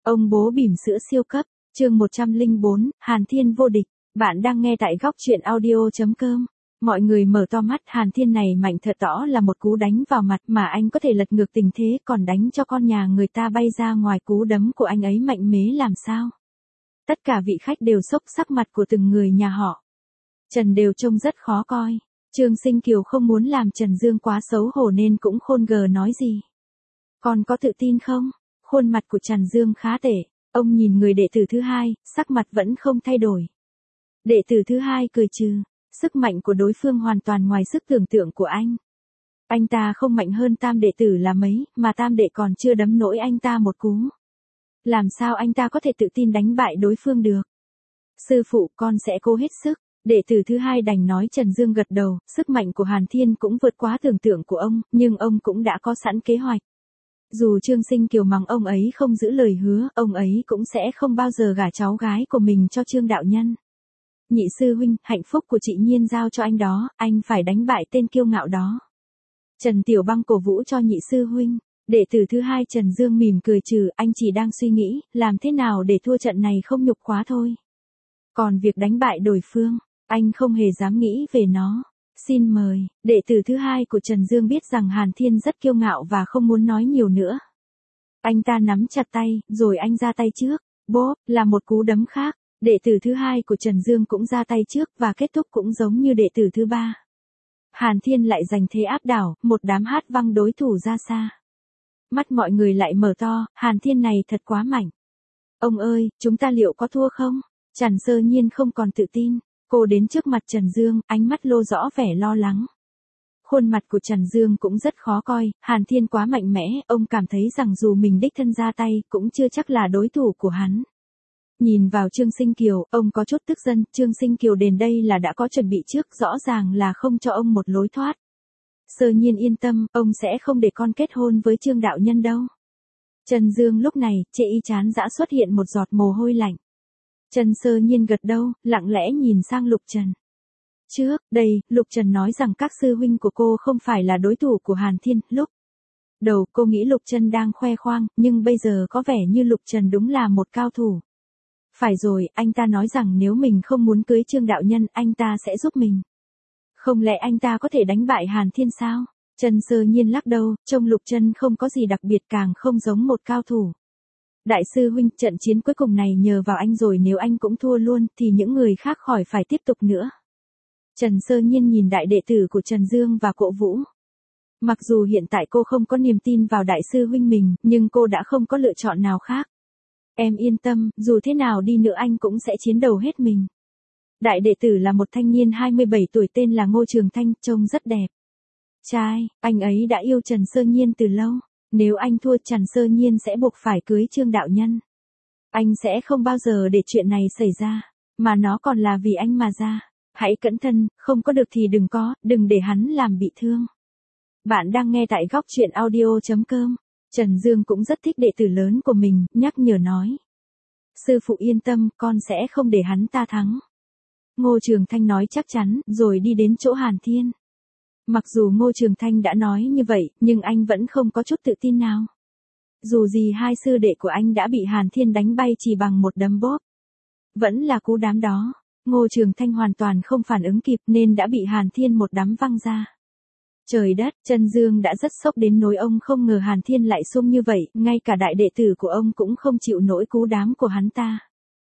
Ông bố bỉm sữa siêu cấp, chương 104, Hàn Thiên vô địch. Bạn đang nghe tại góc truyện audio.com. Mọi người mở to mắt, Hàn Thiên này mạnh thật tỏ là một cú đánh vào mặt mà anh có thể lật ngược tình thế, còn đánh cho con nhà người ta bay ra ngoài. Cú đấm của anh ấy mạnh mẽ làm sao. Tất cả vị khách đều sốc, sắc mặt của từng người nhà họ Trần đều trông rất khó coi. Trương Sinh Kiều không muốn làm Trần Dương quá xấu hổ nên cũng khôn gờ nói gì. Con có tự tin không? Khuôn mặt của Trần Dương khá tệ. Ông nhìn người đệ tử thứ hai, sắc mặt vẫn không thay đổi. Đệ tử thứ hai cười trừ. Sức mạnh của đối phương hoàn toàn ngoài sức tưởng tượng của anh. Anh ta không mạnh hơn tam đệ tử là mấy, mà tam đệ còn chưa đấm nổi anh ta một cú. Làm sao anh ta có thể tự tin đánh bại đối phương được? Sư phụ, con sẽ cố hết sức. Đệ tử thứ hai đành nói. Trần Dương gật đầu, sức mạnh của Hàn Thiên cũng vượt quá tưởng tượng của ông, nhưng ông cũng đã có sẵn kế hoạch. Dù Trương Sinh Kiều mắng ông ấy không giữ lời hứa, ông ấy cũng sẽ không bao giờ gả cháu gái của mình cho Trương đạo nhân. Nhị sư huynh, hạnh phúc của chị Nhiên giao cho anh đó, anh phải đánh bại tên kiêu ngạo đó. Trần Tiểu Băng cổ vũ cho nhị sư huynh. Đệ tử thứ hai Trần Dương mỉm cười trừ, anh chỉ đang suy nghĩ, làm thế nào để thua trận này không nhục quá thôi. Còn việc đánh bại đối phương, anh không hề dám nghĩ về nó. Xin mời. Đệ tử thứ hai của Trần Dương biết rằng Hàn Thiên rất kiêu ngạo và không muốn nói nhiều nữa. Anh ta nắm chặt tay, rồi anh ra tay trước. Bốp, là một cú đấm khác. Đệ tử thứ hai của Trần Dương cũng ra tay trước và kết thúc cũng giống như đệ tử thứ ba. Hàn Thiên lại giành thế áp đảo, một đám hát văng đối thủ ra xa. Mắt mọi người lại mở to, Hàn Thiên này thật quá mạnh. Ông ơi, chúng ta liệu có thua không? Trần Sơ Nhiên không còn tự tin. Cô đến trước mặt Trần Dương, ánh mắt lộ rõ vẻ lo lắng. Khuôn mặt của Trần Dương cũng rất khó coi, Hàn Thiên quá mạnh mẽ, ông cảm thấy rằng dù mình đích thân ra tay, cũng chưa chắc là đối thủ của hắn. Nhìn vào Trương Sinh Kiều, ông có chút tức giận. Trương Sinh Kiều đến đây là đã có chuẩn bị trước, rõ ràng là không cho ông một lối thoát. Sơ Nhiên yên tâm, ông sẽ không để con kết hôn với Trương đạo nhân đâu. Trần Dương lúc này, chệ y chán dã xuất hiện một giọt mồ hôi lạnh. Trần Sơ Nhiên gật đầu, lặng lẽ nhìn sang Lục Trần. Trước đây, Lục Trần nói rằng các sư huynh của cô không phải là đối thủ của Hàn Thiên. Lúc đầu cô nghĩ Lục Trần đang khoe khoang, nhưng bây giờ có vẻ như Lục Trần đúng là một cao thủ. Phải rồi, anh ta nói rằng nếu mình không muốn cưới Trương đạo nhân, anh ta sẽ giúp mình. Không lẽ anh ta có thể đánh bại Hàn Thiên sao? Trần Sơ Nhiên lắc đầu, trông Lục Trần không có gì đặc biệt, càng không giống một cao thủ. Đại sư huynh, trận chiến cuối cùng này nhờ vào anh rồi, nếu anh cũng thua luôn, thì những người khác khỏi phải tiếp tục nữa. Trần Sơ Nhiên nhìn đại đệ tử của Trần Dương và cổ vũ. Mặc dù hiện tại cô không có niềm tin vào đại sư huynh mình, nhưng cô đã không có lựa chọn nào khác. Em yên tâm, dù thế nào đi nữa anh cũng sẽ chiến đấu hết mình. Đại đệ tử là một thanh niên 27 tuổi tên là Ngô Trường Thanh, trông rất đẹp. Trai, anh ấy đã yêu Trần Sơ Nhiên từ lâu. Nếu anh thua, Trần Sơ Nhiên sẽ buộc phải cưới Trương đạo nhân. Anh sẽ không bao giờ để chuyện này xảy ra, mà nó còn là vì anh mà ra. Hãy cẩn thận, không có được thì đừng để hắn làm bị thương. Bạn đang nghe tại góc truyện audio.com. Trần Dương cũng rất thích đệ tử lớn của mình, nhắc nhở nói. Sư phụ yên tâm, con sẽ không để hắn ta thắng. Ngô Trường Thanh nói chắc chắn, rồi đi đến chỗ Hàn Thiên. Mặc dù Ngô Trường Thanh đã nói như vậy, nhưng anh vẫn không có chút tự tin nào. Dù gì hai sư đệ của anh đã bị Hàn Thiên đánh bay chỉ bằng một đấm bóp. Vẫn là cú đám đó, Ngô Trường Thanh hoàn toàn không phản ứng kịp nên đã bị Hàn Thiên một đấm văng ra. Trời đất, Trần Dương đã rất sốc đến nỗi ông không ngờ Hàn Thiên lại xung như vậy, ngay cả đại đệ tử của ông cũng không chịu nổi cú đám của hắn ta.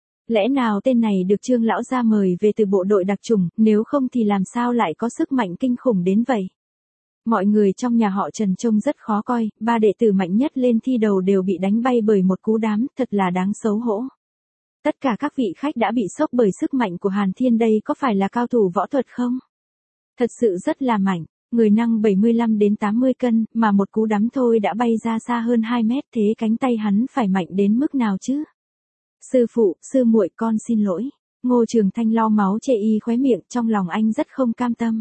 Lẽ nào tên này được Trương lão gia mời về từ bộ đội đặc chủng, nếu không thì làm sao lại có sức mạnh kinh khủng đến vậy? Mọi người trong nhà họ Trần trông rất khó coi, ba đệ tử mạnh nhất lên thi đầu đều bị đánh bay bởi một cú đám, thật là đáng xấu hổ. Tất cả các vị khách đã bị sốc bởi sức mạnh của Hàn Thiên, đây có phải là cao thủ võ thuật không? Thật sự rất là mạnh, người nặng 75 đến 80 cân, mà một cú đấm thôi đã bay ra xa hơn 2 mét, thế cánh tay hắn phải mạnh đến mức nào chứ? Sư phụ, sư muội, con xin lỗi. Ngô Trường Thanh lau máu chệ y khóe miệng, trong lòng anh rất không cam tâm.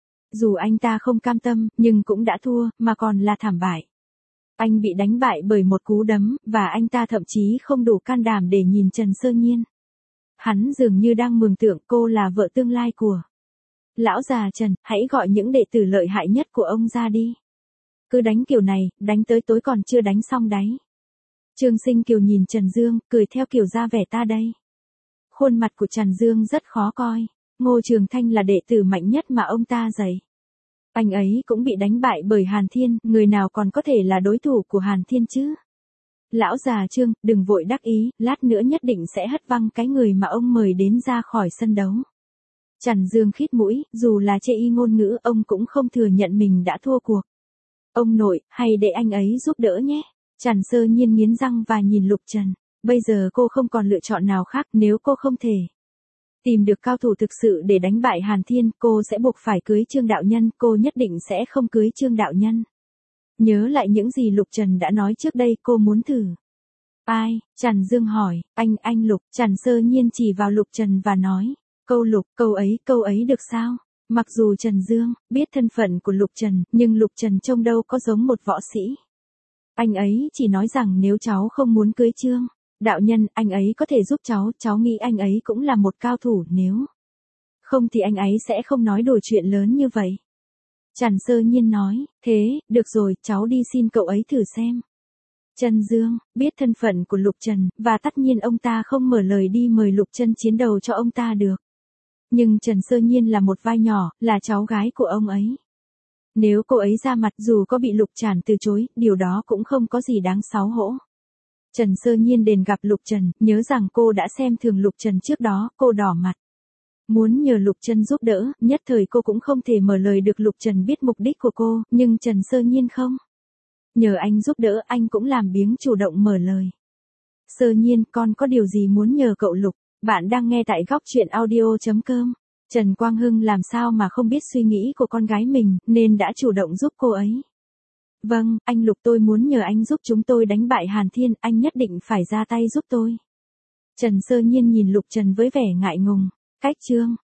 Dù anh ta không cam tâm, nhưng cũng đã thua, mà còn là thảm bại. Anh bị đánh bại bởi một cú đấm, và anh ta thậm chí không đủ can đảm để nhìn Trần Sơ Nhiên. Hắn dường như đang mường tượng cô là vợ tương lai của lão già Trần, hãy gọi những đệ tử lợi hại nhất của ông ra đi. Cứ đánh kiểu này, đánh tới tối còn chưa đánh xong đấy. Trương Sinh Kiều nhìn Trần Dương, cười theo kiểu ra vẻ ta đây. Khuôn mặt của Trần Dương rất khó coi. Ngô Trường Thanh là đệ tử mạnh nhất mà ông ta dạy. Anh ấy cũng bị đánh bại bởi Hàn Thiên, người nào còn có thể là đối thủ của Hàn Thiên chứ? Lão già Trương, đừng vội đắc ý, lát nữa nhất định sẽ hất văng cái người mà ông mời đến ra khỏi sân đấu. Trần Dương khít mũi, dù là chê y ngôn ngữ, ông cũng không thừa nhận mình đã thua cuộc. Ông nội, hay để anh ấy giúp đỡ nhé. Trần Sơ Nhiên nghiến răng và nhìn Lục Trần. Bây giờ cô không còn lựa chọn nào khác, nếu cô không thể tìm được cao thủ thực sự để đánh bại Hàn Thiên, cô sẽ buộc phải cưới Trương Đạo Nhân, cô nhất định sẽ không cưới Trương Đạo Nhân. Nhớ lại những gì Lục Trần đã nói trước đây, cô muốn thử. Ai? Trần Dương hỏi. Anh Lục. Trần Sơ Nhiên chỉ vào Lục Trần và nói. Lục, câu ấy được sao? Mặc dù Trần Dương biết thân phận của Lục Trần, nhưng Lục Trần trông đâu có giống một võ sĩ. Anh ấy chỉ nói rằng nếu cháu không muốn cưới Trương Đạo Nhân, anh ấy có thể giúp cháu nghĩ anh ấy cũng là một cao thủ, nếu không thì anh ấy sẽ không nói đùa chuyện lớn như vậy. Trần Sơ Nhiên nói, thế, được rồi, cháu đi xin cậu ấy thử xem. Trần Dương biết thân phận của Lục Trần, và tất nhiên ông ta không mở lời đi mời Lục Trần chiến đầu cho ông ta được. Nhưng Trần Sơ Nhiên là một vai nhỏ, là cháu gái của ông ấy. Nếu cô ấy ra mặt dù có bị Lục Tràn từ chối, điều đó cũng không có gì đáng xấu hổ. Trần Sơ Nhiên đến gặp Lục Trần, nhớ rằng cô đã xem thường Lục Trần trước đó, cô đỏ mặt. Muốn nhờ Lục Trần giúp đỡ, nhất thời cô cũng không thể mở lời được. Lục Trần biết mục đích của cô, nhưng Trần Sơ Nhiên không. Nhờ anh giúp đỡ, anh cũng làm biếng chủ động mở lời. Sơ Nhiên, con có điều gì muốn nhờ cậu Lục? Bạn đang nghe tại góc truyện audio.com. Trần Quang Hưng làm sao mà không biết suy nghĩ của con gái mình, nên đã chủ động giúp cô ấy. Vâng, anh Lục, tôi muốn nhờ anh giúp chúng tôi đánh bại Hàn Thiên, anh nhất định phải ra tay giúp tôi. Trần Sơ Nhiên nhìn Lục Trần với vẻ ngại ngùng. Cách Trương